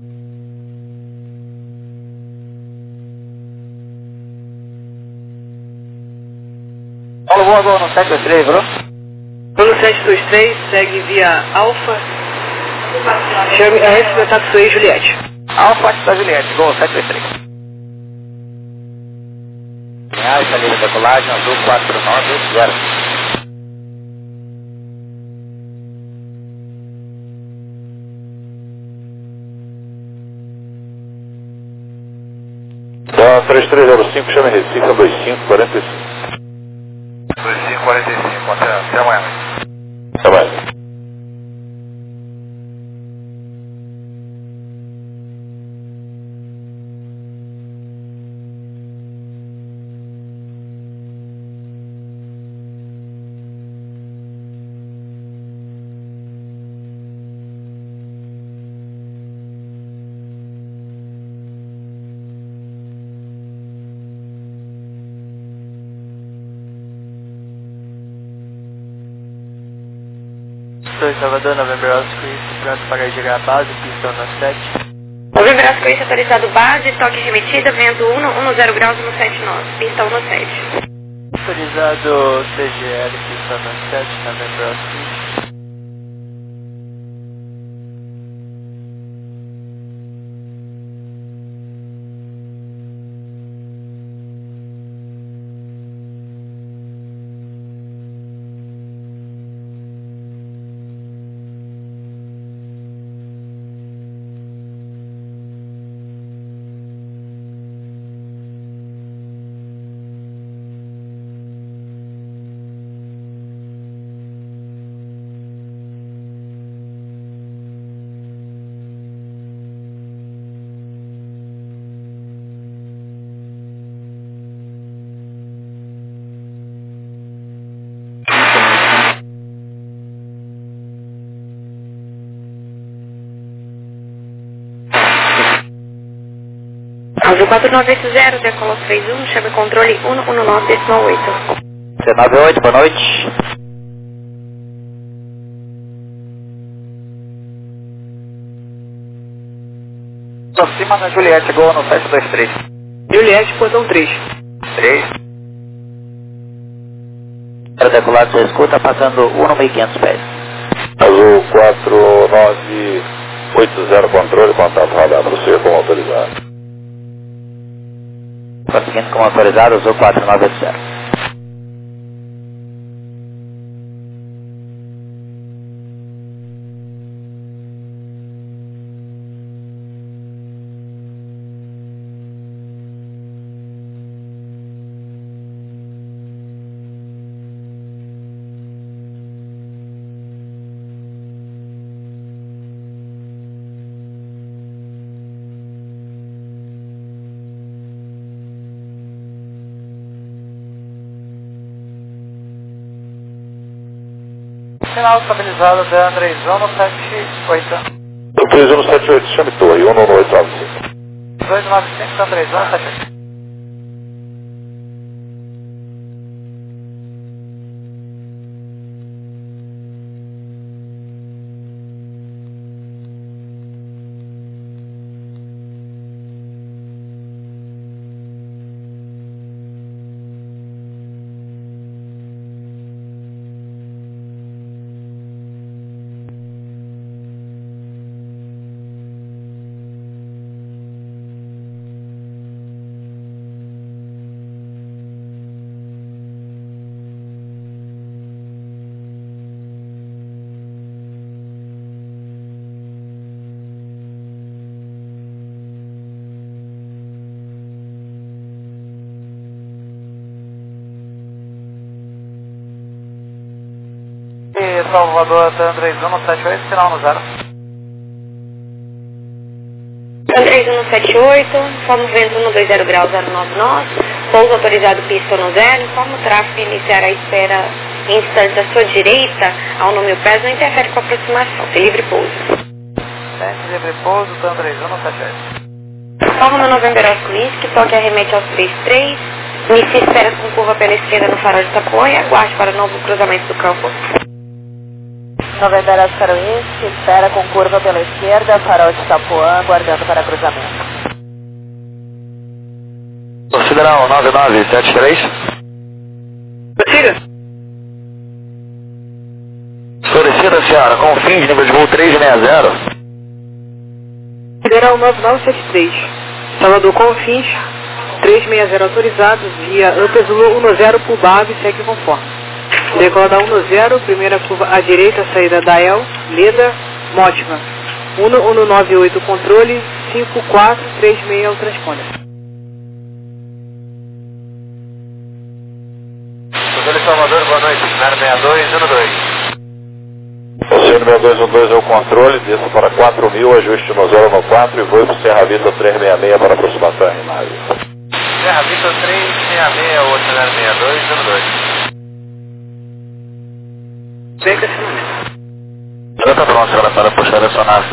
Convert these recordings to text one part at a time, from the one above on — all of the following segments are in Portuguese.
Paulo Boa Gol no 723, bro. Pelo 723, segue via Alfa. Chame a F da Taxway Juliette. Alfa da Juliette, Gol 723. Reais, saída da colagem, azul 4980. Da 3305, chama Recife a 2545. 2545, até amanhã. Até mais. Salvador, November Oscar, pronto para girar a base, pistão na 7. November Oscar, atualizado base, toque remetida, vento 10 graus no 79, pistão no 7. Autorizado CGL, pistão na 7, November Oscar. Azul 4980, decolou 31, chame controle 119,8. C98, boa noite. Aproxima na Juliette, Gol no 723. Juliette, portão 3. 3. Para decolar sua escuta, passando 1.500 pés. Azul 4980, controle, contato radar para você como autorizado. Prosseguindo como autorizado, Azul 4980. Sinal estabilizado da Andrezão no 78. Eu fiz no 78, chame torre, 11895. 295, Andrezão no 78. Salvador até Andrezão no 78, sinal no 0. Andrezão no 78, informa o vento no 20 graus 09 nós, pouso autorizado pista no 0, informa o tráfego iniciar a espera em instante à sua direita, ao no 1000 pés, não interfere com a aproximação, tem livre pouso. Sente livre pouso, Andrezão no 78. Informa no November Oscar que toque arremete aos 33, inicie espera com curva pela esquerda no farol de Itapuã e aguarde para o novo cruzamento do campo. November Oscar Whisky, espera com curva pela esquerda, farol de Itapuã, aguardando para cruzamento. Federal 9973. Prossiga. Esclarecida, senhora, com fins, nível de voo 360. Federal 9973. Salvador Confins, 360 autorizado, via Ampes Zulu 10 por Bab, segue conforme. Decola da 10, primeira curva à direita, saída da El, Leda, Mótima. 1198 controle, 5436 ao transponder. Salvador, boa noite, 06212. Oceano 6212 é o controle, desça para 4.000, ajuste no 014 e voe para o Serra Vista 366 para aproximação em imagem. Serra Vista 366, o Oceano 6212. Vem com esse número. Já está pronto, senhora, para puxar a sonata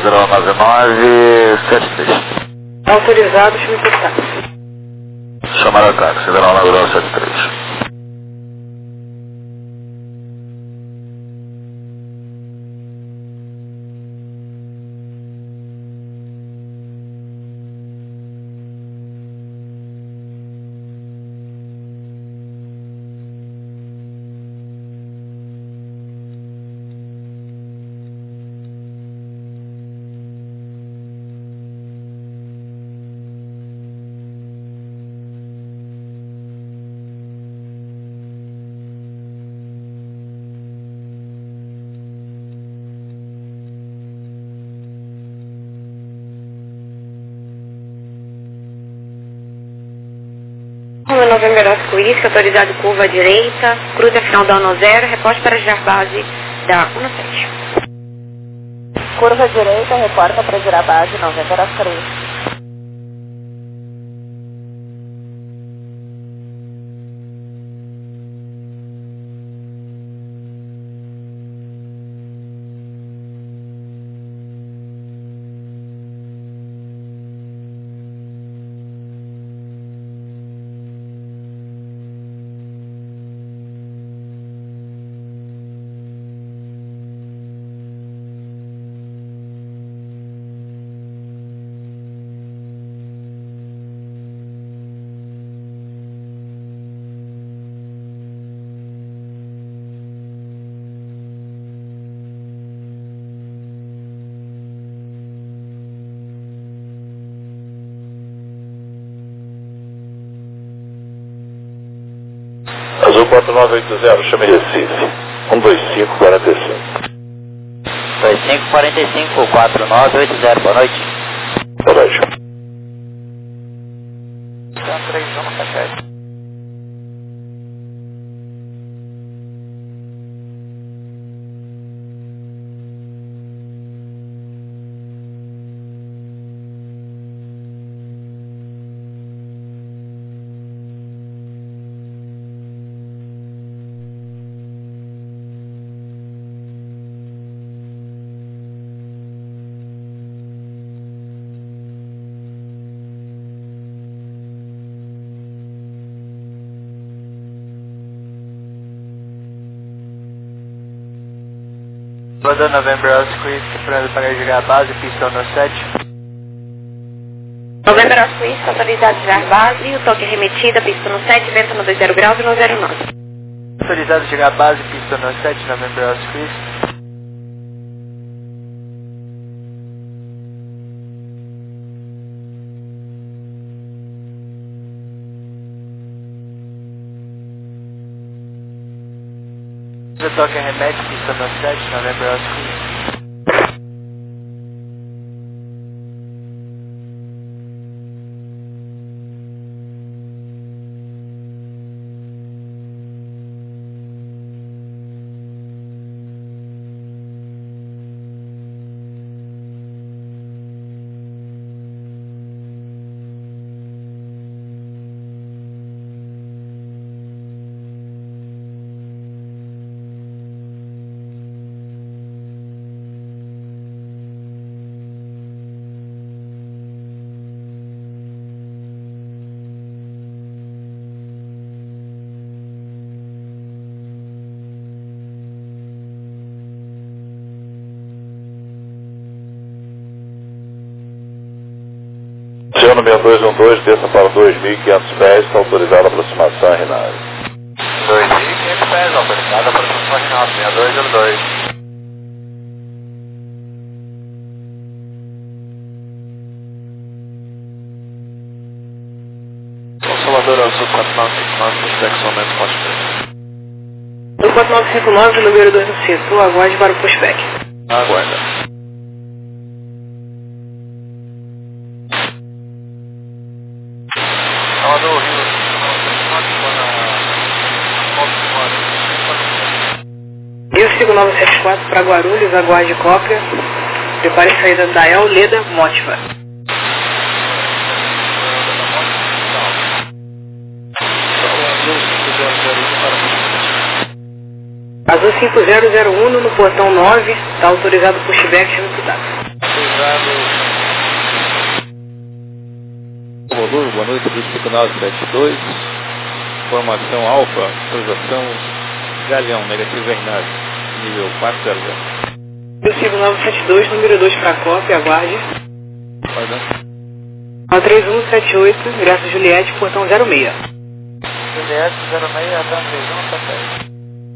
09973. Autorizado, chama importante. Chamar a táxi, 09973. November Oscar Whisky, autorizado curva à direita, cruza final da 10, reporte para girar base da 17. Curva à direita, reporta para girar base, November Oscar Whisky. Azul 4980, chame Recife. 12545. 2545 4980, boa noite. Boa noite. Então, 3177. Salvador November Oscar Whisky, pronto para girar a base, pistão no 7. November Oscar Whisky, autorizado a girar base, o toque remetida, pista no 7, vento no 20 graus e no 09. Autorizado a girar a base, pistão no 7, November Oscar Whisky. O toque remete, pista no 7, November Oscar Whisky. 6212, desça para 2.500 pés, está autorizada a aproximação em Rinaldi. 2.500 pés, autorizada a aproximação em Rinaldi, 6202. Salvador Azul 4959, prospecto somente pode ver. 4959, número 2 no setor, aguarde para o pushback. Aguarda. Salvador, Rio. Rio 5974 para Guarulhos, aguarde cópia. Prepare saída da El Leda Motiva. Azul 5001 no portão 9, está autorizado pushback junto da. Volume, boa noite, 5972. Formação Alfa, autorização Galeão, negativo Hernani, nível 400. Rio 5972, número 2 para cópia, aguarde. Pardon? A 3178, Graça Juliette, portão 06. Juliette 06, atrás 3177.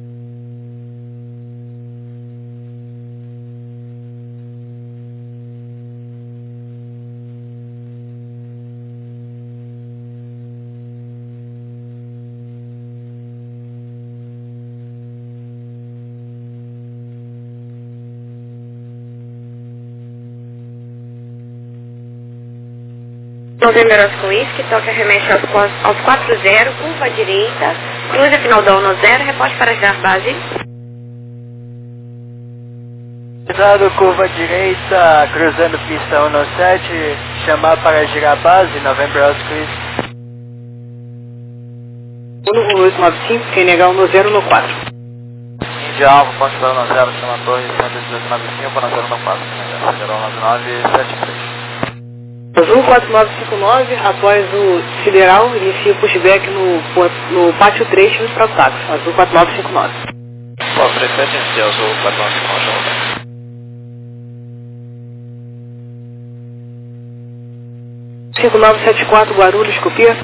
Novembro Oscar Whisky, toque arremete aos 40, curva à direita, cruza final da 10, reporte para girar base. Cuidado, curva à direita, cruzando pista 17, chamar para girar base, Novembro Oscar Whisky. 1895, quem negar o no 0 no 4. Índia Alfa, ponte para 10, chama a torre 11895 para 0 no 4. Federal 9973. Azul 4959, após o Sideral, inicia o pushback no pátio 3, junto para o táxi. Azul 4959. Pô, prefeito inicial, Azul 4959. 5974 Guarulhos, copia.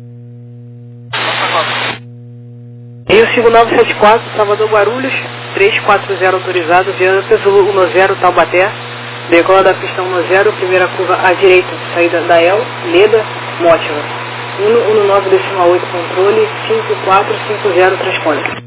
Rio 5974, Salvador Guarulhos, 340 autorizado, Viana Pesulu 10 Taubaté. Decola da pista 10, primeira curva à direita, saída da El, Leda, Mótiva. 119,8 controle, 5450 transponder.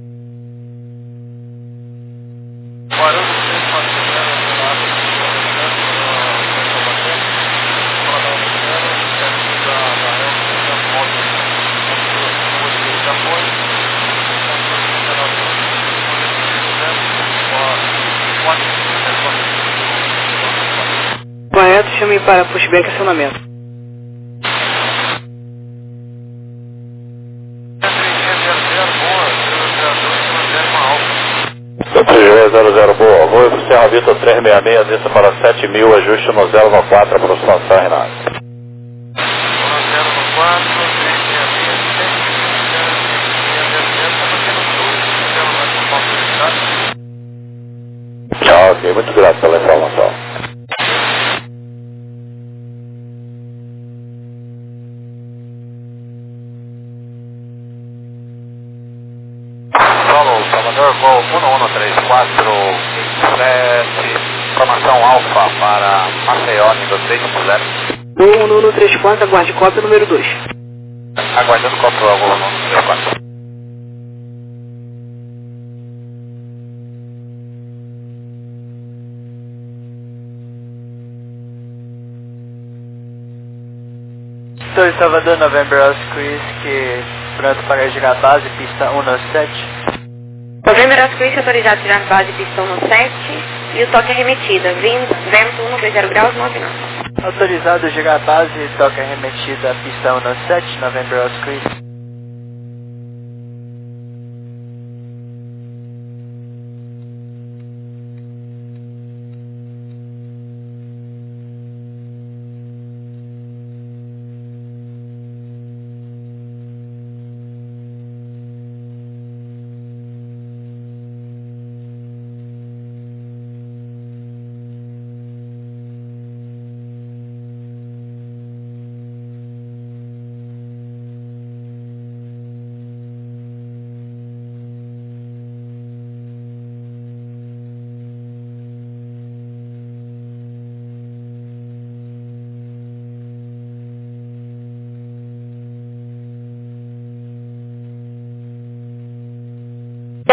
Correto, chame para pushback e acionamento. CTG 00 boa, voo para Serra Vitor 366, desça para 7.000, ajuste no 0 no 4, aproximação Renato. 0 no 4, 366, Tchau, ok, muito grato pela informação. Salvador, voo 113427, formação Alfa para Maceió, nível 3.0. 1134, aguarde cópia número 2. Aguardando cópia do voo 1134. Torre Salvador, November Oscar Whisky, pronto para girar base, pista 17. Novembro Oscar Whisky, autorizado a girar base, pista 17. E o toque arremetida, vento 120 graus, 9 knots. Autorizado a girar base, toque arremetida, pista 17, November Oscar Whisky.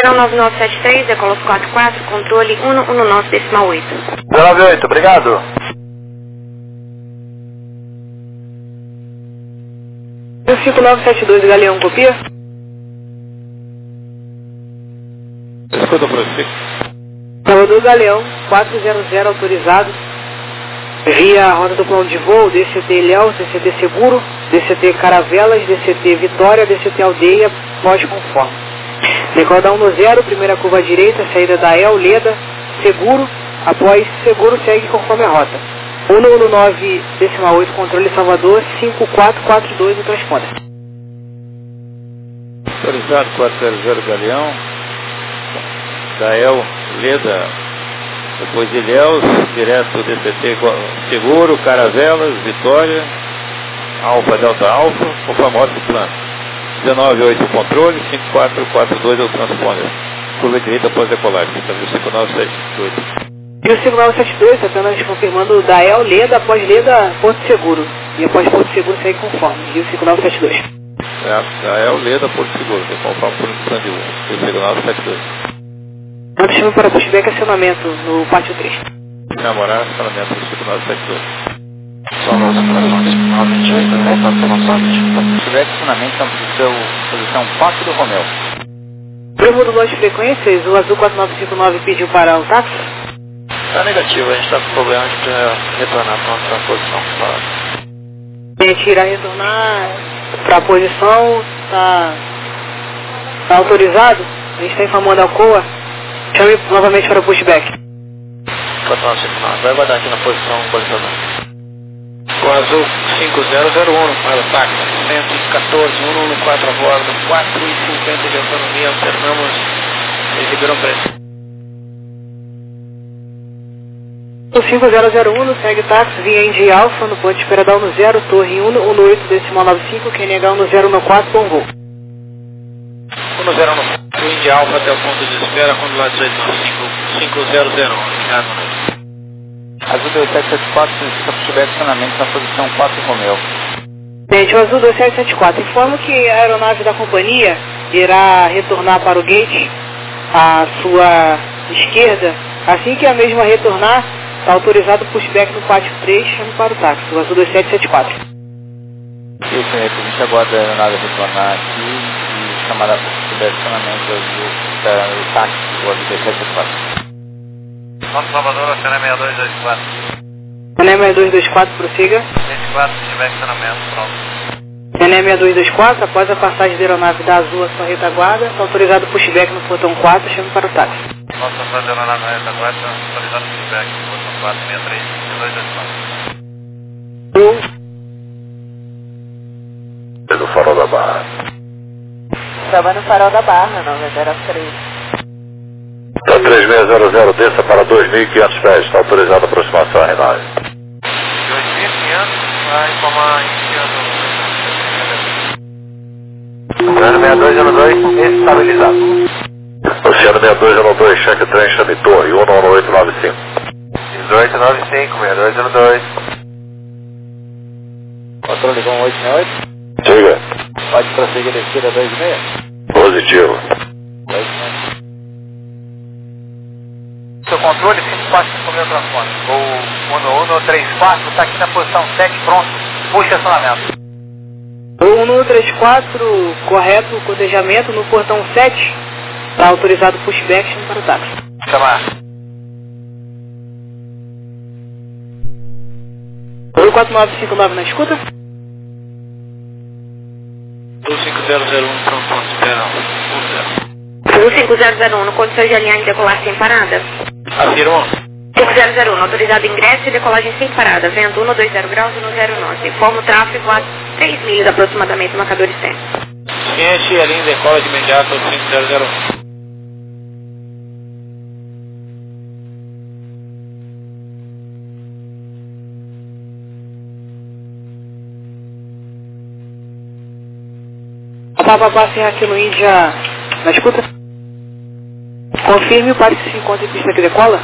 09973, decola 44, controle 119,8. 098, obrigado. O 5972, Galeão, copia? Escuta para você. Salvador Galeão, 400 autorizado, via rota do plano de voo, DCT Ilhéus, DCT Seguro, DCT Caravelas, DCT Vitória, DCT Aldeia, pós-conforme. Decola da 10, primeira curva à direita, saída da El, Leda, Seguro, após Seguro segue conforme a rota. 119,8, controle Salvador, 5442 o transponder. Autorizado 400 Galeão, Dael, Leda, depois Ilhéus, direto DCT Seguro, Caravelas, Vitória, Alfa, Delta Alfa, conforme rota do plano. 19,8 o controle, 5442 é o transponder. Curva direita após decolagem, está no 5972. E o 5972, apenas confirmando Dael, Leda, após Leda, Porto Seguro. E após Porto Seguro segue conforme. E o 5972. Dael, Leda, Porto Seguro, conforme por plano de 1. E o 5972. Nós chama para pushback acionamento no pátio 3. Namorar, acionamento do 5972. Só nos operações 928, pushback acionamento na posição 4 do Romeu. Primo do lote de frequências, o azul 4959 pediu para o táxi? Tá negativo, a gente tá com problema de retornar para nossa posição. A gente irá retornar para a posição, tá autorizado? A gente está informando a COA. Chame novamente para o pushback. 4959, vai guardar aqui na posição balizador. O azul 5001 para o táxi, 114, 114 a bordo, 4,50 de autonomia, alternamos em Ribeirão Preto. O 5001 segue táxi via Indy Alfa no ponto de espera da 10, torre 118,95, QNH 1014, bom voo. 101, Indy Alfa até o ponto de espera, quando lá 5001, obrigado. Azul 2774, solicita pushback acionamento na posição 4 do Romeu. Gente, o azul 2774 informa que a aeronave da companhia irá retornar para o gate à sua esquerda. Assim que a mesma retornar, está autorizado o pushback no pátio 3, chame para o táxi, o azul 2774. Isso, senhor, a gente aguarda a aeronave retornar aqui e chamar a pushback acionamento do táxi do azul 2774. Nosso Salvador, oceano 6224. Cené 6224, prossiga. 24, pushback acionamento, pronto. Cené 6224, após a passagem da aeronave da azul à sua retaguarda, está autorizado o pushback no portão 4, chame para o táxi. Nossa passagem da aeronave na retaguarda, autorizado o pushback no portão 4, 63, 2224. Do Farol da Barra. Estava no Farol da Barra, 903. Tá 3600, desça para 2.500 pés, está autorizada a aproximação R9. 2.500, vai informar iniciando. 06202, estabilizado. Oceano 6202, cheque trem, chame torre, 11895. 1895, 6202. Controle com 868. Diga. Pode prosseguir descida 26. Positivo. Seu controle, 54 meu transponder. O 1134 está aqui na posição 7, pronto. Puxa acionamento. O 1134, correto, cotejamento no portão 7, está autorizado o pushback, chame para o táxi. Chamar. 14959 na escuta. 5001 para um ponto de espera, 5001, condições de alinhar e decolar sem parada. Afirmou. 5001, autorizado ingresso e decolagem sem parada, vento 120 graus e 109. Informa o tráfego a 3 milhas aproximadamente, marcador de tempo. Ciente, a linha decola de imediato ao 5001. Papapá, Serra Kilo Índia na escuta. Confirme o passe se encontra em pista que decola.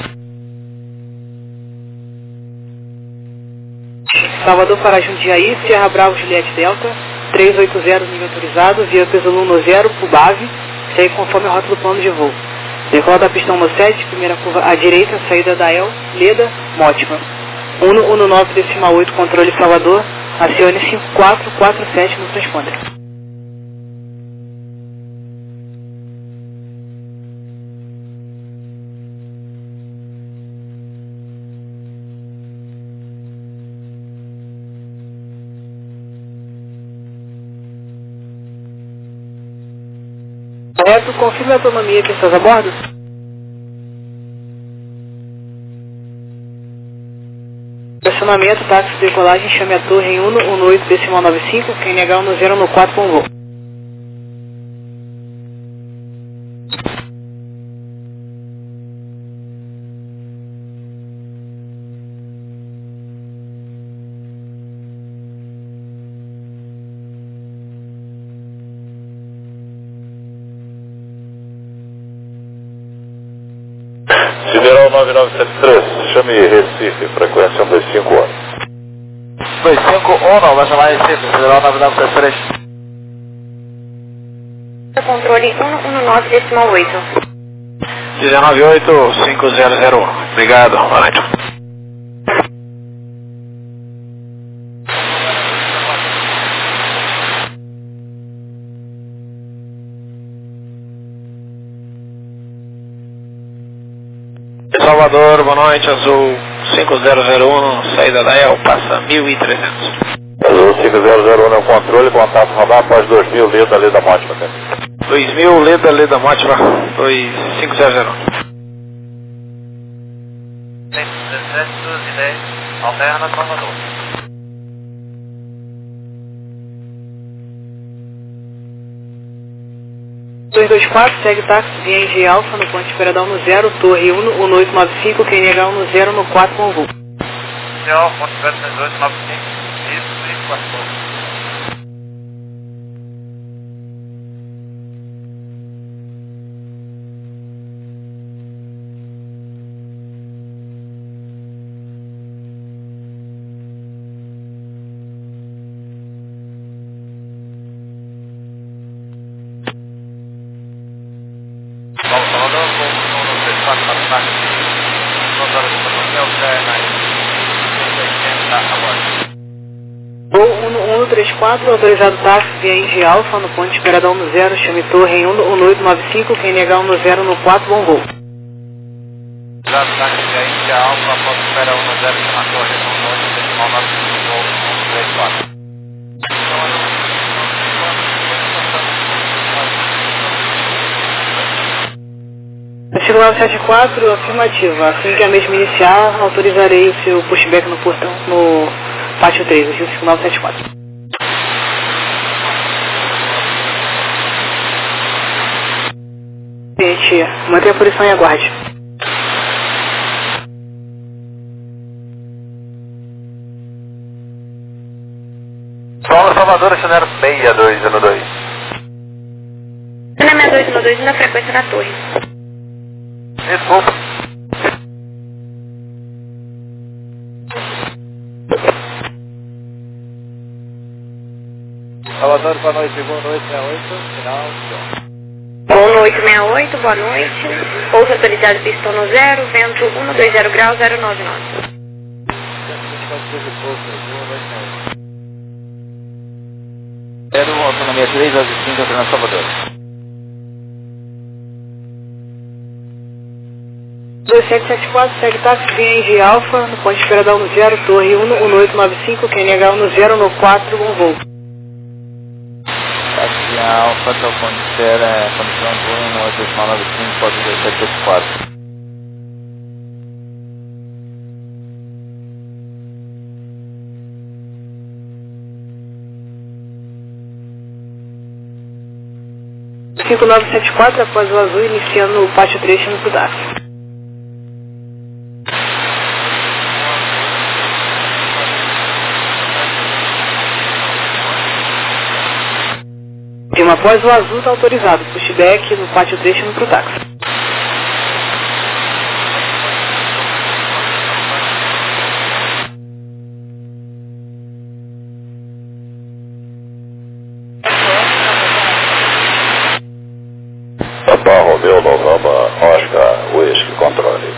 Salvador para Jundiaí, Sierra Bravo Juliette Delta, 380 nível autorizado, via Peso 10, Pubave, segue conforme a rota do plano de voo. Decola da pista 17, primeira curva à direita, saída da El, Leda, Mótima. 119,8, controle Salvador, acione 5447 no transponder. Correto, confirme a autonomia que estás a bordo. Estacionamento, táxi, decolagem, chame a torre em 118,95, quem negar no 0 no 4 com voo. Sideral 9973, chame Recife, frequência 125 anos. 251, vai chamar Recife, Sideral 9973. Controle 119,8. 198-5001. Obrigado, boa noite. Salvador, boa noite, Azul 5001, saída da El, passa 1300. Azul 5001 é o controle, contato radar após 2000, Leda, Leda Mótima. 2000, Leda Mótima, 2500. 1710, alterna Salvador. Dois 224, segue táxi via Engie Alfa no ponto de Esperadão no 0, torre 11895, quem negar no 0 no 4 com voo. Senhor, ponto de 1895, isso e 4. Voo 1134, autorizado táxi via Engie Alfa no ponto de Esperadão no 0, chame torre em 11895, quem negar no 0 no 4, bom voo. Autorizado táxi via Engie Alfa, ponto de Esperadão no 0, chame a torre em 11895, 134. Artigo 974, afirmativa. Assim que a mesma iniciar, autorizarei o seu pushback no portão, no pátio 3, artigo 974. Gente, mantenha a posição e aguarde. Paulo Salvador, cenário 6212. 6212 na frequência da torre. Desculpa. Salvador, boa noite, 1868, final, Boa noite, 68, boa noite. Pouso autorizado pistão no 0, vento 120 graus 099. Zero, autonomia 3, às 5, entrando na Salvador. 2774, segue táxi via Engie Alfa, no ponto de Esperadão no 0, torre 11895, quem negar no 0 no 4, bom voo. Táxi Alfa, até o ponto de espera, condição de voo 11895, pode 1784. Tá 5974, após o azul, iniciando o pátio 3, chame pro DAF. Após o azul está autorizado, pushback no pátio 3, chame pro táxi. Alfa Romeo Novamba Oscar Whisky Controle.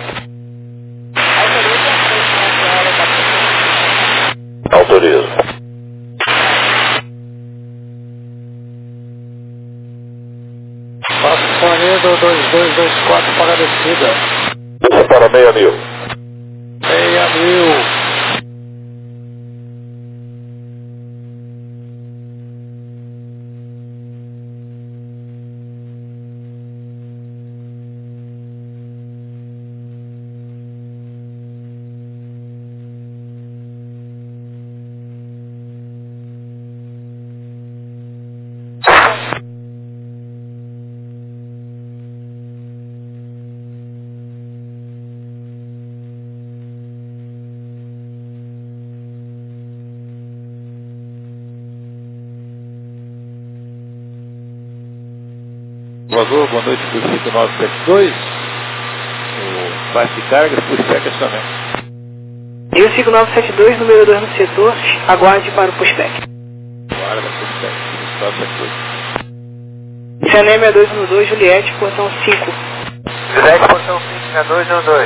Autorizo. Passo Fornedo 2224 para a descida. Desça para 6.000. 6.000. Voador, boa noite para o 5972. O parte de cargas, pushback acionamento. E o 5972, número 2 no setor, aguarde para o pushback. Guarda, pushback, 5972. Ciané 6212, Juliette, portão 5. Juliette, portão 5, 6212.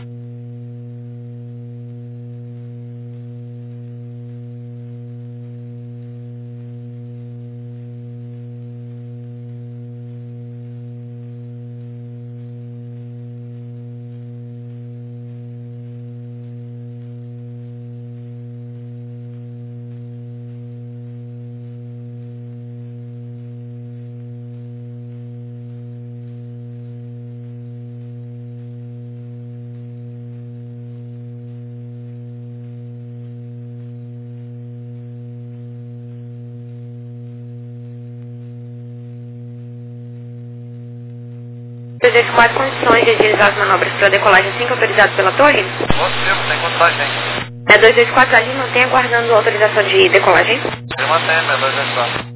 Desejo 4 condições de agilizar as manobras para decolagem assim que autorizado pela torre. Positivo, tem contagem. É 224, a gente mantém aguardando a autorização de decolagem. Eu mantenho, 224.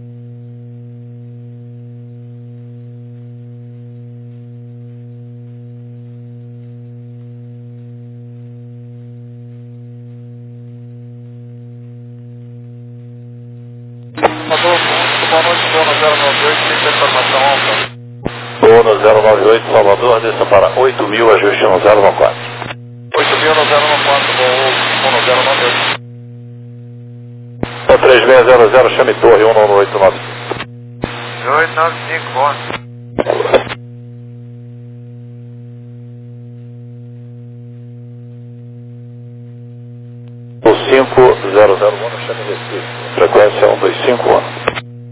Boa noite, Bono 098, tem informação alta. Bono 098 Salvador, desça para 8.000, ajuste no 014. 8.000 no 014, Bono 098. 3600, chame torre 19895. 895, Bono. O 500, Bono, chame Recife. Frequência 1251.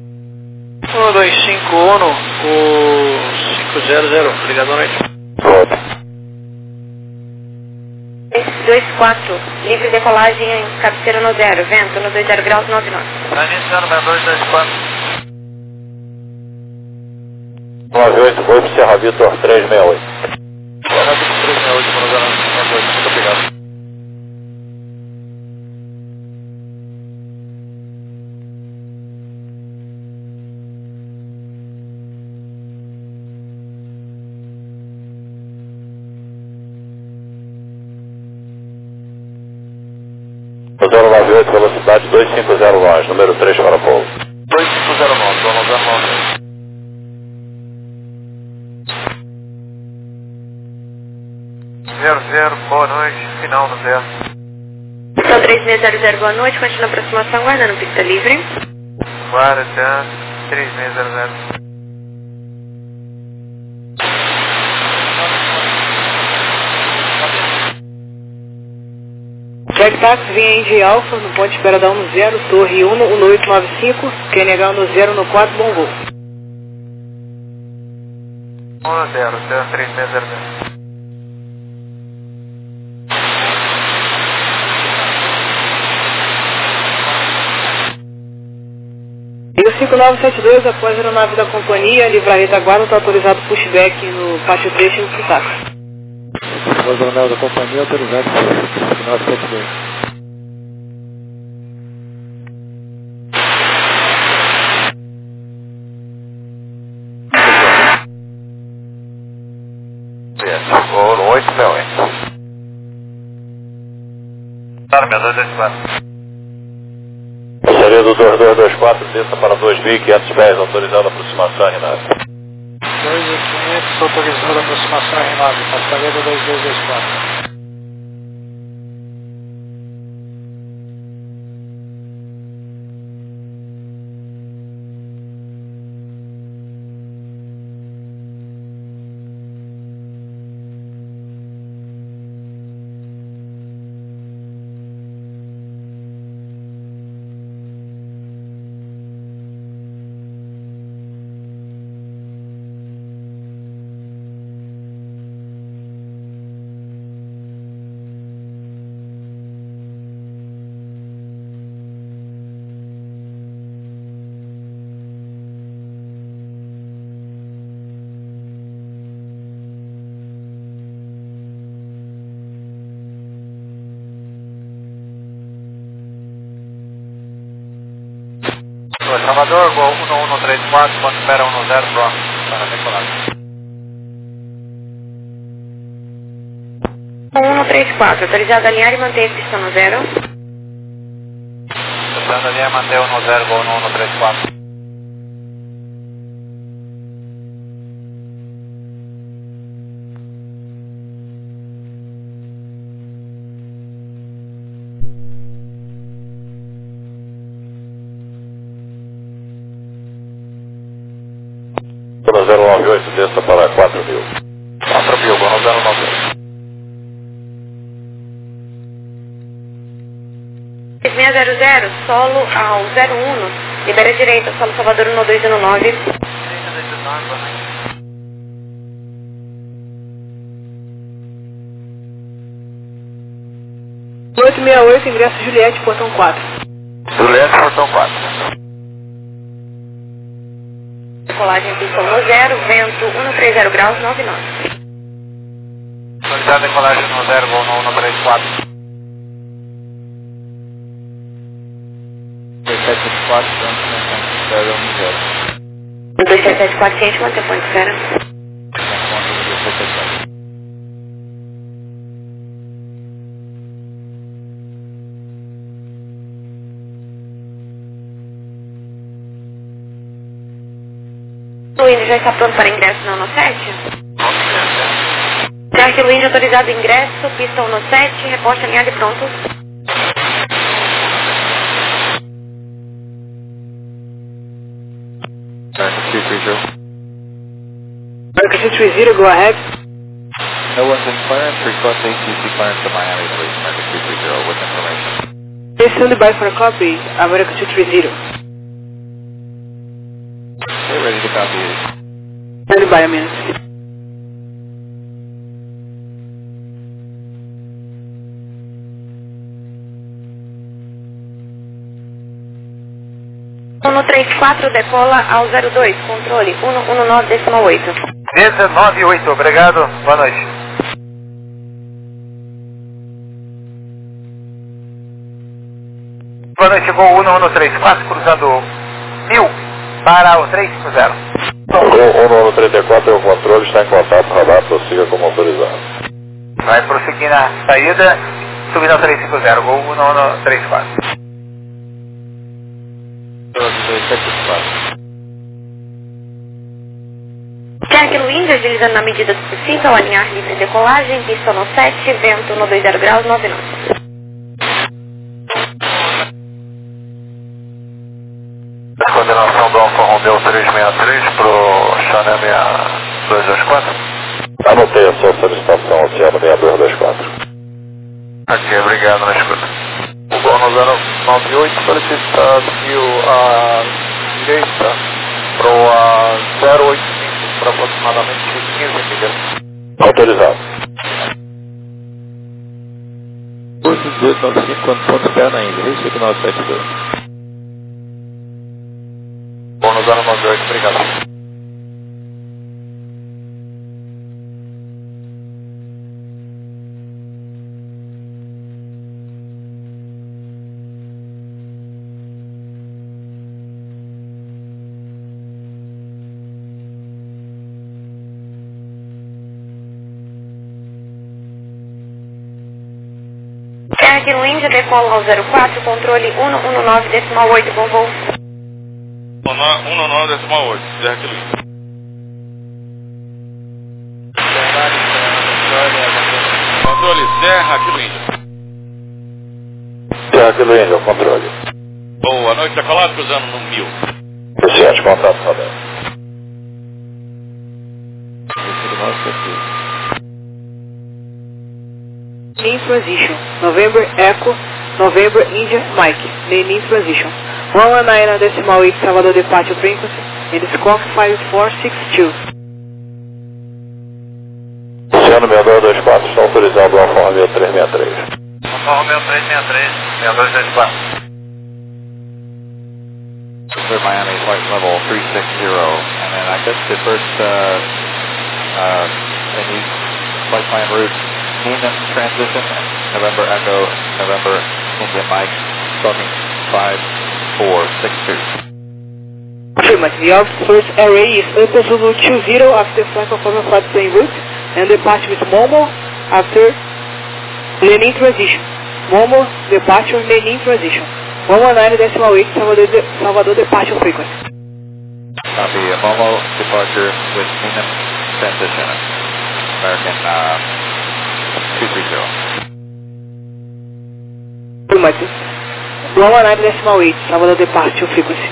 1251, o 500, ligado à noite. Pronto. 24, livre decolagem em cabeceira no 0, vento no 20 graus 99. Está iniciando 6224. 98 foi para Serra Vitor 368. Serra Vitor 368, Bono 098, muito obrigado. O 098, velocidade 250 longe, número 3 para pouso. 2509, Bono 098. Boa noite, final do 0. São 3600, boa noite, continua a aproximação, aguardando pista livre. Guarda, 3600. Jack Taxi, vem aí de Alfa, no ponto de espera da 10, torre 1, 1895, QNH 10 no 4, bom voo. 10, 3600. E o 5972, após a aeronave da companhia, livrar a retaguarda, está autorizado pushback no pátio 3 do Pitaco. Após a aeronave da companhia, autorizado por 5972. Bono 868. Claro, 6224. Passaria do 2224, desça para 2.500 pés, autorizando a aproximação, Renato. 285, Pista autorizada aproximação R9, passageiro 2224. Salvador, Gol 1134, quando espera 10, pronto, para decolagem. 1134, autorizado a alinhar e manter pista no 0. Autorizado a alinhar e manter 10, Gol 1134. Zona 098, desça para 4.000. 4.000, Gol 098. 3600, solo ao 01, libera direita, solo Salvador 1219. 868, ingresso Juliette, portão 4. Juliette, portão 4. Decolagem pista 10, vento 130 graus 99. Autorizado a decolagem 10, Gol 1134. 2774, então, 2774, ciente, manter ponto espera. O Indy já está pronto para ingresso na 17? Jack Luiz autorizado ingresso, pista 17, reporte alinhado e pronto. American 230, go ahead. No one's in clearance, request ATC clearance to Miami, please, American 230, with information. Please stand by for a copy, American 230. We're ready to copy you. Stand by a minute. No 34 decola ao 02, controle 119,8. 198, obrigado, boa noite. Boa noite, Gol 1134, cruzando 1000 para o 350. Gol 1134 é o controle, está em contato, radar, prossiga como autorizado. Vai prosseguir na saída, subindo ao 350, Gol 1134. 274. Jack Luiz, agilizando na medida do possível, alinhar livre decolagem, pista no 7, vento no 20 graus 99. Coordenação do Alfa Romeo 363 para o Chanel 6224. Anotei a sua solicitação, Oceano 6224. Ok, obrigado, na escuta. O Gol 098 solicita desvio à direita para o 085 por aproximadamente 15 milhas. Autorizado. Curso 1895, quando ponto espera na Índia, Recife 972. Gol 098, obrigado. Jack Luiz, decola ao 04, controle 119,8, com voo. 119,8, Jack Luiz. Kilo India, controle. Boa noite, Decolado, cruzando no 1000. Suficiente, contato, Roberto. In transition. November Echo, November India Mike. Name in transition. 119.8 Salvador departure frequency. And score 5462. Oceano 6224, está autorizado o Alfa Romeo 363. Alfa Romeo 363, 6224. Miami flight level 360, and then I guess the first any flight plan route Neiman transition, November Echo, November India Mike, talking 5462. Affirmative. Your first array is Upper Zulu 20 after flight conforming flight plane route and departure with Momo after landing transition. Momo departure landing transition. 119.8 Salvador departure frequency. Copy. Momo departure with Neiman transition. American 230. Affirmative. 119.8 Salvador departure frequency.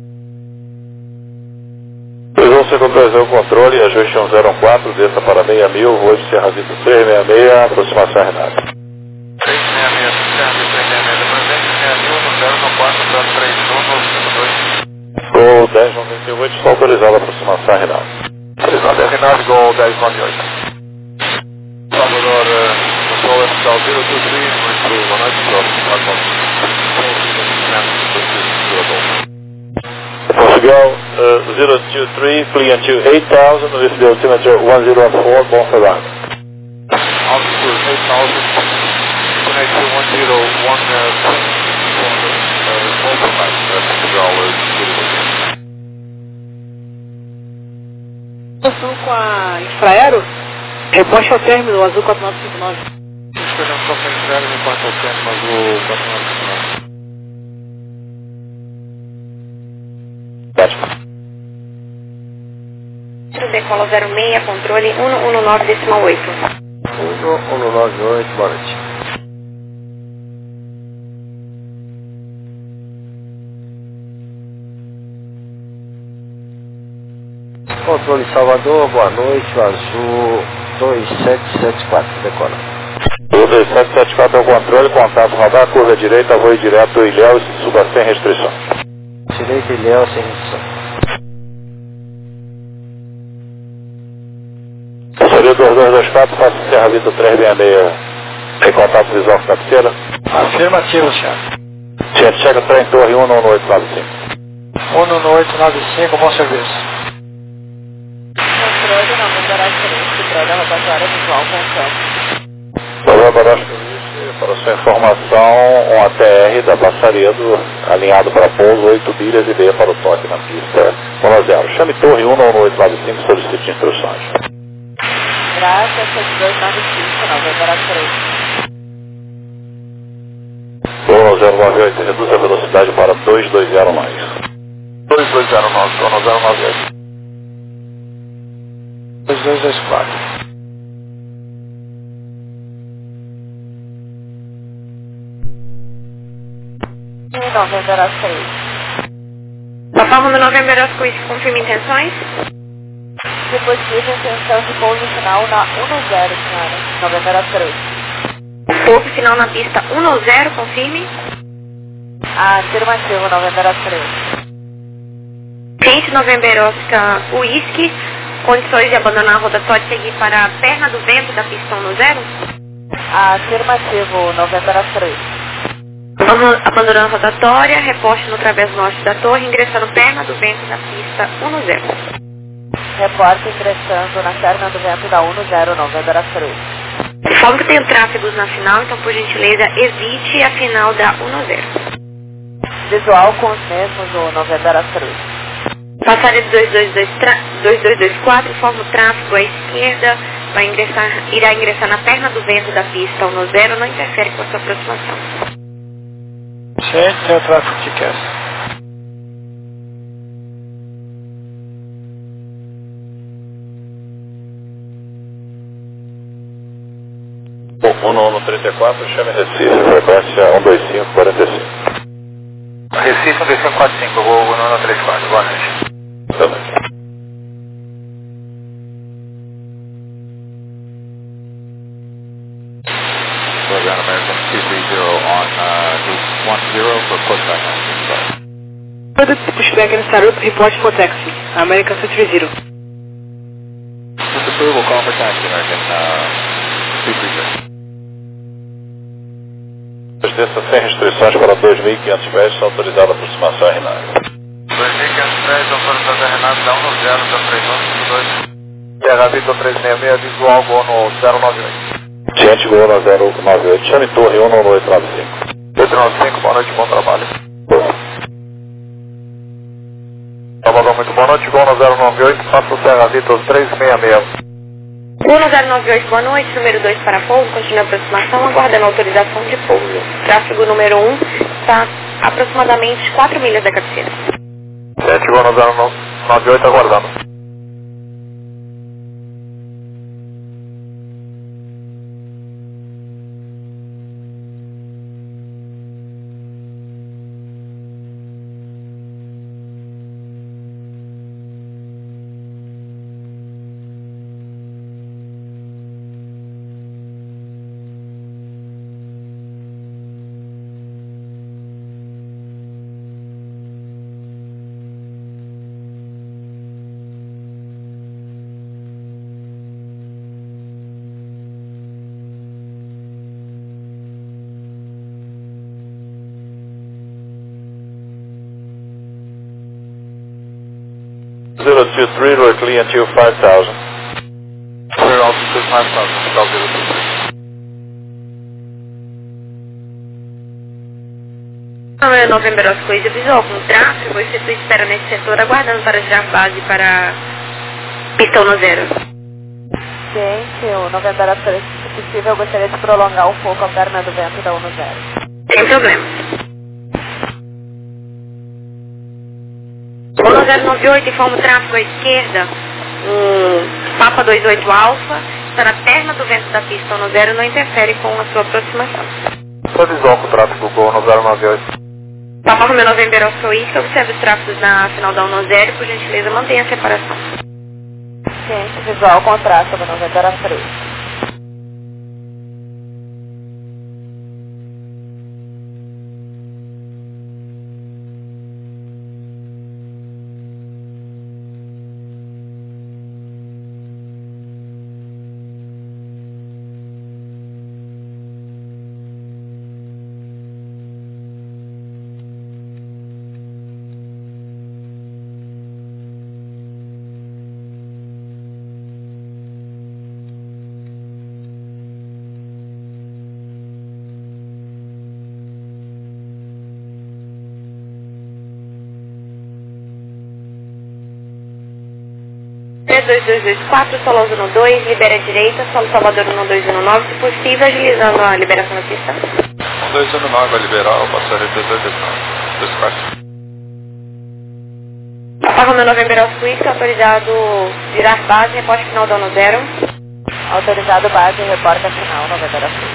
Prisão 530 o controle, ajuste 104, desça para 6000, voo de Serra Vista 366, aproximação Renato. 366, Serra Vista 366, presente 60, 094, 32, Gol 1098, está autorizado a aproximação Renato. autorizado é Renato, Gol 1098. Salvador, control FCL 023, muito boa noite, Portugal 023, clear to 8000 with the altimeter 104, born for land. Altitude 8000, connect to 101, Azul com a Infraero, reposte ao término, Azul 4959. esperando só para entrar no quarto ao tempo, mas o 4959. Decola 06, controle 119.8. 1198, boa noite. Controle Salvador, boa noite, Azul 2774, decola. O 2774 é o controle, contato radar, curva direita, voo direto Ilhéus, suba sem restrição. Direita Ilhéus, sem restrição. Passaria 2224, faça Serra Vista 366, tem contato visual com a cabeceira? Afirmativo, chefe. Chega trem torre 11895. 11895, bom serviço. Controle November Asterisco, programa rotatória visual com campo. November Asterisco, para sua informação, um ATR da Passaredo, alinhado para pouso, 8 milhas e meia para o toque na pista 1-0. Chame torre 11895, solicite instruções. Graças, 7295, November Asterisco. 1098, reduz a velocidade para 220 mais. 2209, 1098. 2224. November Asterisco. Plataforma do November Oscar, confirma intenções. Depois intenção de pouso final na 10, senhora. November Asterisco. Pouso final na pista 10, confirme. Afirmativo, November Asterisco. Cliente November Oscar, Whisky, condições de abandonar a rotatória e seguir para a perna do vento da pista 10. Afirmativo, November Asterisco. Abandonando a rotatória, reposte no travesso norte da torre, ingressando perna do vento da pista 10. Reporte ingressando na perna do vento da 10, November Asterisco. Informo que tem tráfegos na final, então por gentileza evite a final da 10. Visual com os mesmos, o November Asterisco. Passaria de 2224, informa o tráfego à esquerda, irá ingressar na perna do vento da pista 10, não interfere com a sua aproximação. Sim, tem o tráfego de Kessler. 1134, chame Recife, frequência 12545. Recife 12545, vou 1134, boa noite. Boa noite. Program American 230 on Loop 10 for pushback on start. Further pushback and startup, report for taxi. American 230. Disapproval, call for taxi, American 230. Desça sem restrições para 2.500 pés, autorizada a aproximação RNAV. 2.500 pés, autorizada a RNAV, dá 10, da 3152. TH Vitor 366, visual, Gol no 098. Ciente Gol no 098, chame Torre 19895. 895, boa noite, bom trabalho. Salvador, muito boa noite, Gol no 098, passa o TH Vitor 366. 1098, boa noite, número 2 para pouso, continua a aproximação, aguardando autorização de pouso. Tráfego número 1 está aproximadamente 4 milhas da cabeceira. 7 Gol no 098, aguardando. Zero 23, we're clear until 5,000. Clear altitude 5,000, Hotel 023. November Oscar visual com tráfego, efetua espera nesse setor, aguardando para girar base para pistão no 0. Gente, o November Oscar, se possível, eu gostaria de prolongar um pouco a perna do vento da 10. Sem problema. 1098, informa o tráfego à esquerda, Papa 28 Alfa, está na perna do vento da pista no 0, não interfere com a sua aproximação. Previsão com o tráfego Gol no 098. Papa Romeo November Oscar Whiskey, observe os tráfegos na final da 10, por gentileza, mantenha a separação. Gente, visual com tráfego no November Oscar. P 2224, Soloso no 2, libera a direita, Solo Salvador no 219, se possível, agilizando a liberação da pista. 219 vai liberar, eu passarei 224. Papa Romeo November Oscar Whiskey, autorizado virar base, reporte final da 10. Autorizado base, reporta final, November Oscar.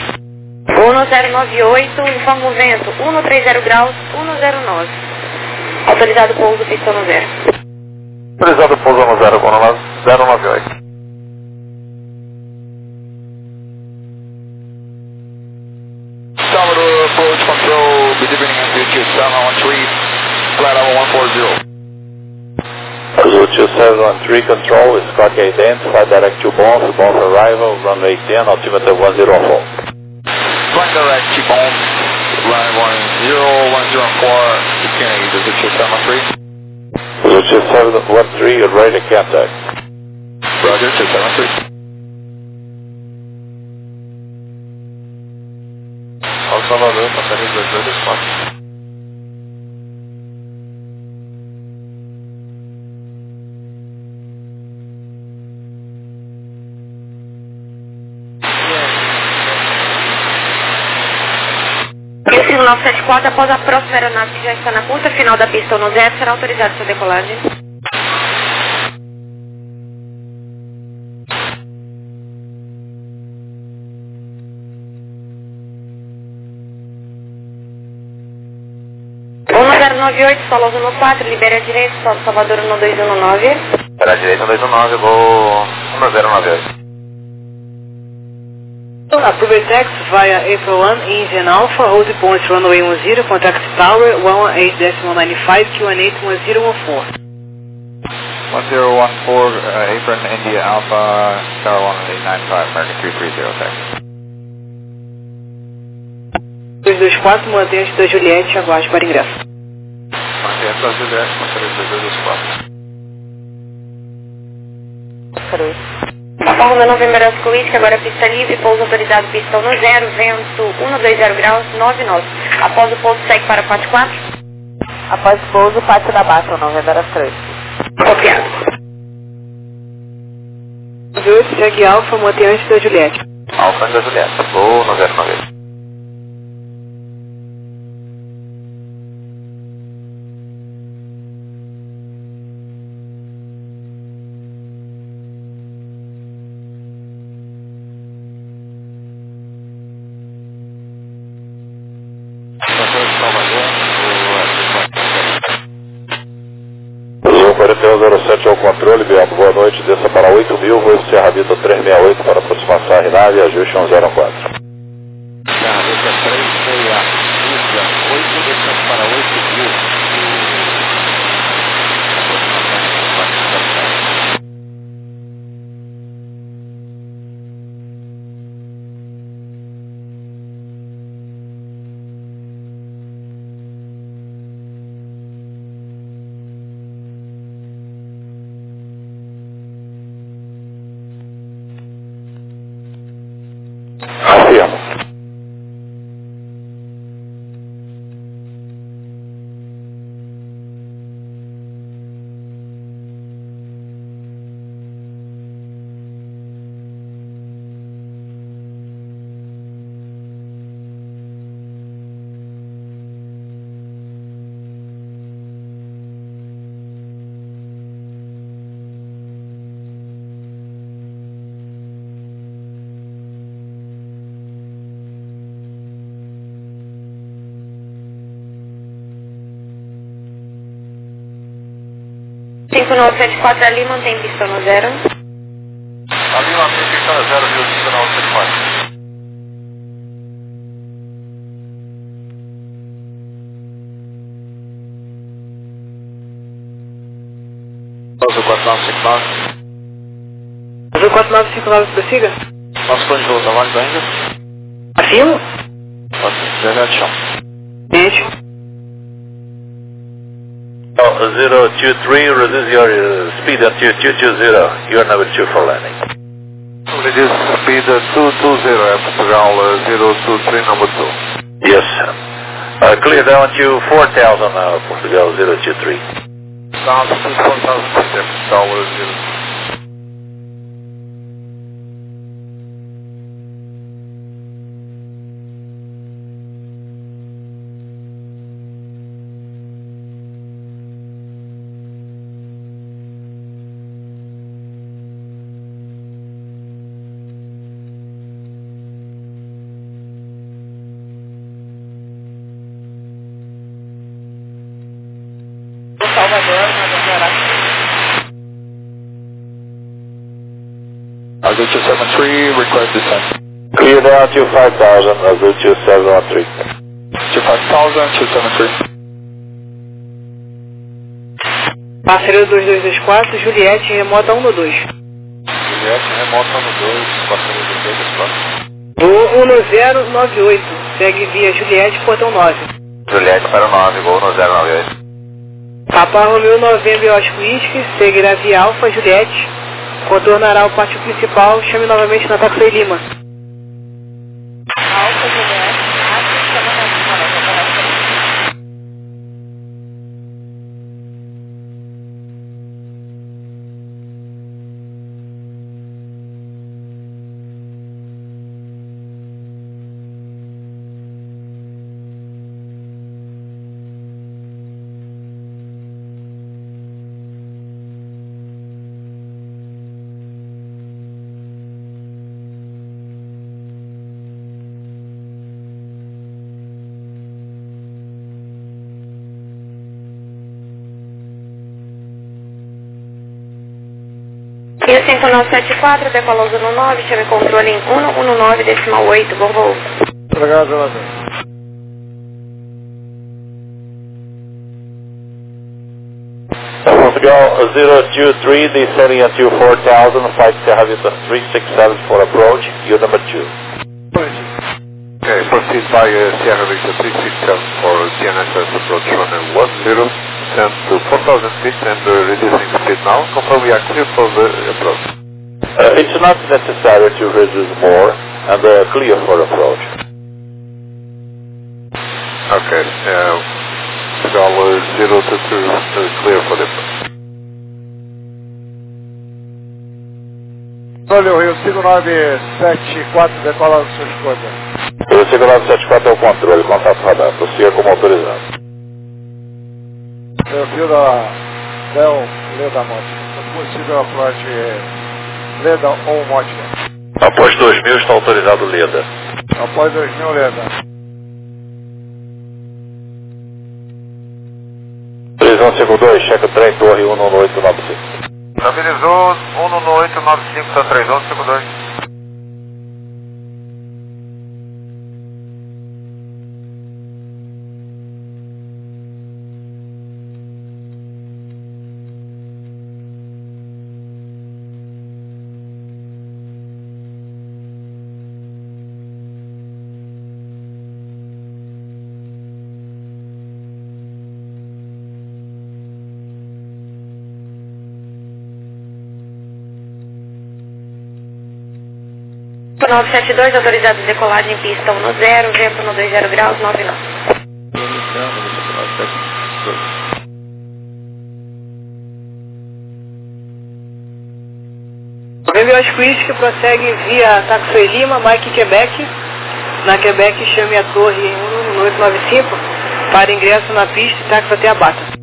1098, informa o vento, 130 graus, 109. Autorizado pouso, pistão no 0. Autorizado pouso no 0, Gol no 098. Salvador approach control, be beginning at 2713, flat level 140. Azul 2713 control, Scott identified, direct to Bonf arrival, runway 10, altimeter 104. Flight direct, T-Bone, runway 104, to Kennedy, does it 273? Azul 2713, you're ready to contact. Roger, 273. Ao Salvador, passaria 2224. Esse 974, após a próxima aeronave que já está na curta final da pista no 0, será autorizado sua decolagem. 098, solo 114, libera a direita, solo Salvador 1219. Para a direita 1219, vou 1098. Approval tax via April 1, engine Alpha, hold points runway 10, contact tower 118.95, Q18 1014. 1014, Apron India Alpha, Tower 1895, American 330, taxi. 224, mantém a da Juliette, aguarde para ingresso. Mantém a da Juliette, mantém a 224. Após o November Oscar Whisky, agora pista livre, pouso autorizado, pista 10, vento 120 graus, 99. Após o pouso, segue para 44. Após o pouso, pátio da Bata, November Oscar Whisky. Copiado. 98, segue Alfa, mantém antes da Juliette. Alfa da Juliette, vou 1098. Azul 4107 ao controle, Biombo, boa noite, desça para 8.000, voo Serra Vita 368 para aproximação RNAV e ajuste 104. Serra Vita 368, 8, descendo para 8.000. Afirmo. Cinco 974 ali, mantém pista no 0. Ali mantém pista no 0, viu, 5974. Azul 4959. Azul 4959, prossiga. Nosso plano de voo está válido ainda? Afirmo. Pode ser de chão. Gente. 023, reduce your speed until 220. You are number 2 for landing. Reduce speed 220 at ground 023, number 2. Yes. Clear down to 4,000 Portugal 023. Down to 4,000 feet, tower 0. Salvador, November Oscar. Azul 273, request descent. Clear down to 5,000, Azul 2713. To 5,000, 273. Parceiro 2224, Juliette, remota 112. Juliette, remota no 2, parceiro 2224. Voo 1098, segue via Juliette, portão 9. Juliette para o 9, voo 1098. Papa Romeo November Oscar Whisky, seguirá via Alfa Juliette, contornará o pátio principal, chame novamente na Taxi Lima. Alfa Juliette, chama na November Oscar. Pista 974, decola 19, chame controle em 119,8, bom voo. Obrigado, Zelador. Portugal 023, descending at you 4000, flight Sierra Vista 367 for approach, you number 2. Okay, proceed by Sierra Vista 367 for GNSS approach runway 10, send to 4000 feet and reducing speed now, confirm we are clear for the approach. It's not necessary to reduce more and clear for approach. Okay, Portugal 022 clear for the approach. Olha, o Rio 5974, decola suas coisas. Rio 5974 é o controle, contato radar, prossiga como autorizado. Perfil da Del Leda Mótica, possível approach Leda ou Mótica. Após 2000 está autorizado Leda. Após 2000 Leda. 3152, checa trem, torre 11895. Estabilizou 11895, está 3152. Pista 972, autorizado decolagem pista 10, vento no 20 graus, 9 nós. November Squid que prossegue via Taxway Lima, Mike Quebec. Na Quebec, chame a torre em 11895 para ingresso na pista e táxi até a Bata.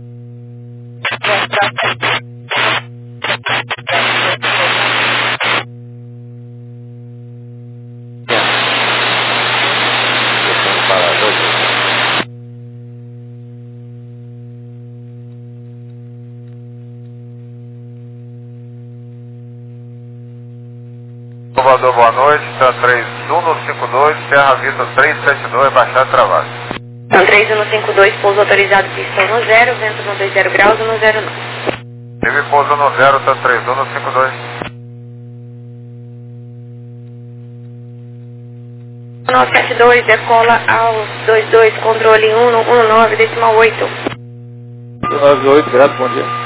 Salvador, boa noite, está 3152, Serra Vista 372, baixar travado. Então 3152, pouso autorizado pista 10, vento no 20 graus, 10 nós. Teve pouso no 0, está 3152. 972, decola aos 22, controle 119,8. 198, graças, bom dia.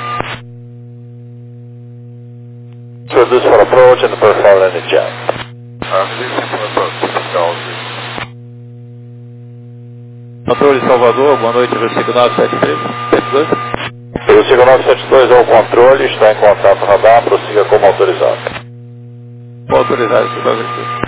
Introduce for approach and perform any jump. Releasing for approach, Portugal. Controle Salvador, boa noite, Rio 5973, 72. Rio 5972 é o controle, está em contato radar, prossiga como autorizado. Vou autorizar esse bagulho.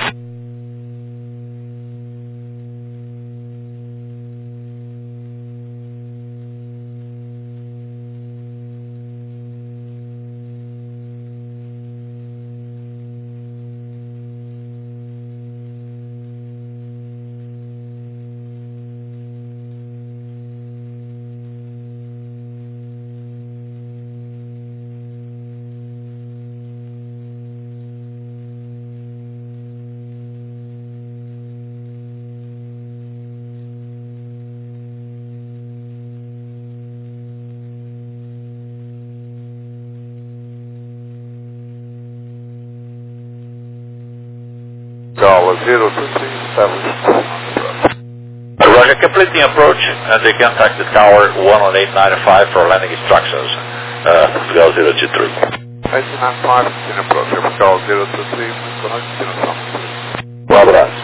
Portugal 023, established. Roger, completing approach and they contact the tower 11895 for landing instructions. Portugal 023. 895 in approach, Portugal 023, continuação. Um abraço.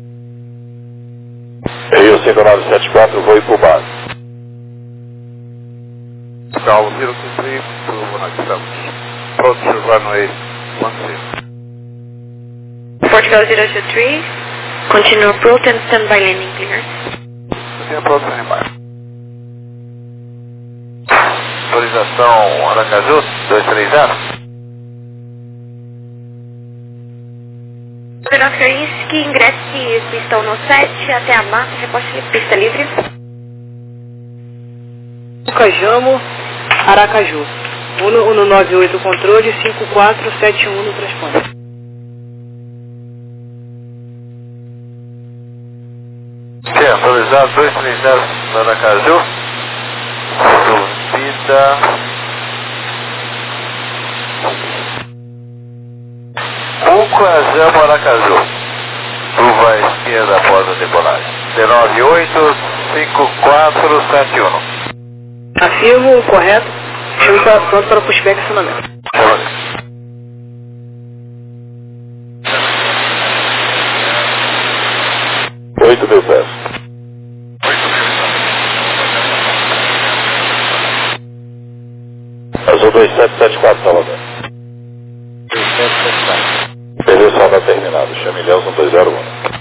Rio 5974, vou ir pro base. Portugal 023, boa noite, estamos. Approach runway 16. Portugal 023, continue approach and standby landing clearance. Continue approach standing by. Autorização Aracaju 230. Oscar Isque, ingresse pista 17 até a mata, reposte pista livre. Cajamo, Aracaju. 1198 controle, 5471 no transponder. Ok, atualizado 230 Maracaju. Subida 1 Maracaju. Curva à esquerda após a decolagem. 1985471. Afirmo, correto. Chego pronto para pushback e acionamento. 8.000 pés. Azul 2774, Salvador. 2774. Perdição da terminada. Chame Ilhéus 1201.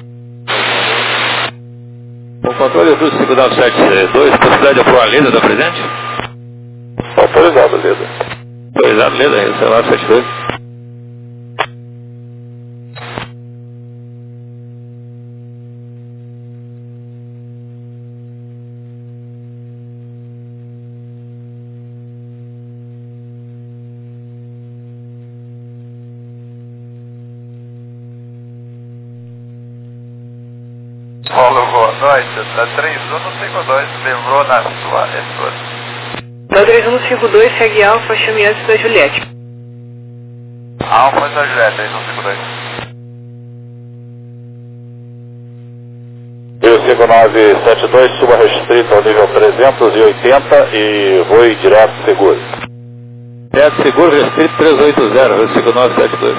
O controle do 5972, possibilidade de aprovar a leda da presente? Autorizado, Leda. Autorizado, leda, celular 72. Paulo, boa noite. Tá 3152, lembrou na sua retorno. Da 3152, segue Alfa, chame antes da Juliette. Alfa da Juliette, 3152. E o 5972, suba restrita ao nível 380 e voe direto seguro. Direto seguro, restrito 380, o 5972.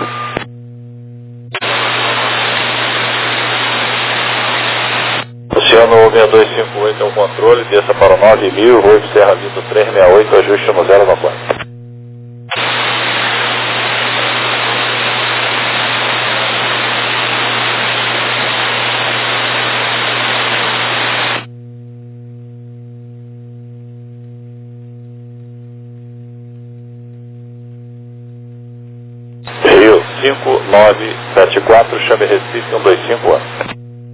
Oceano 6258 é o controle, desça para o 9000, voe para Serra Vindo 368, ajuste no 094. Rio 5974, chame Recife 125.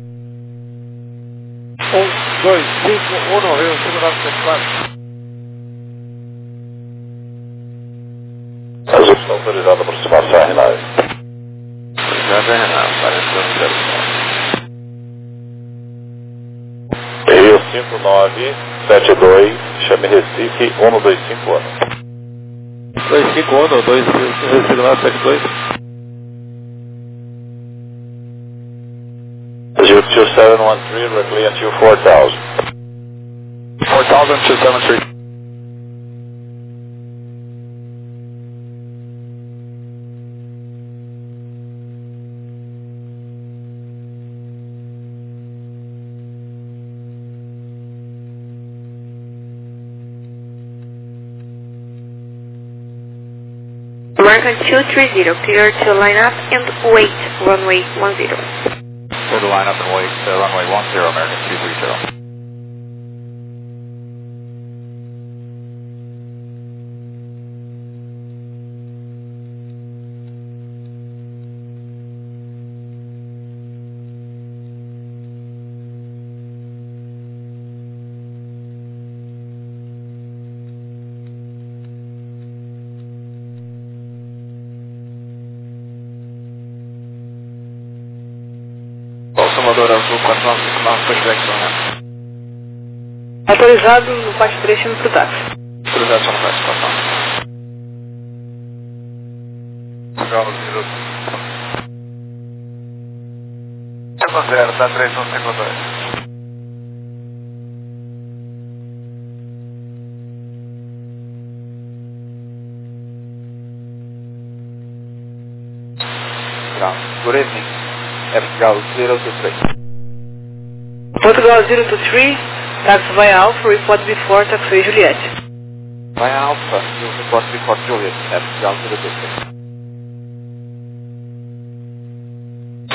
1251, Rio 5974. Azul está autorizado a aproximação, Renato. Obrigado, Renato. Apareceu no 09. Rio 5972, chame Recife 1251. 251, 25972. Azul 2713, Recliant to 4000. 4000, 273. American 230, clear to line up and wait, runway 10. Clear to line up and wait, runway 10, American 230. Salvador Azul 4959, pushback zone. Autorizado no parte 3, chame pro táxi. Autorização no classificação. Galo 0. Tá 3152. Good evening. Portugal 023. Portugal 023, taxi via Alpha, report before taxi Juliette. Vai Alpha, you report before Juliet, Portugal 023.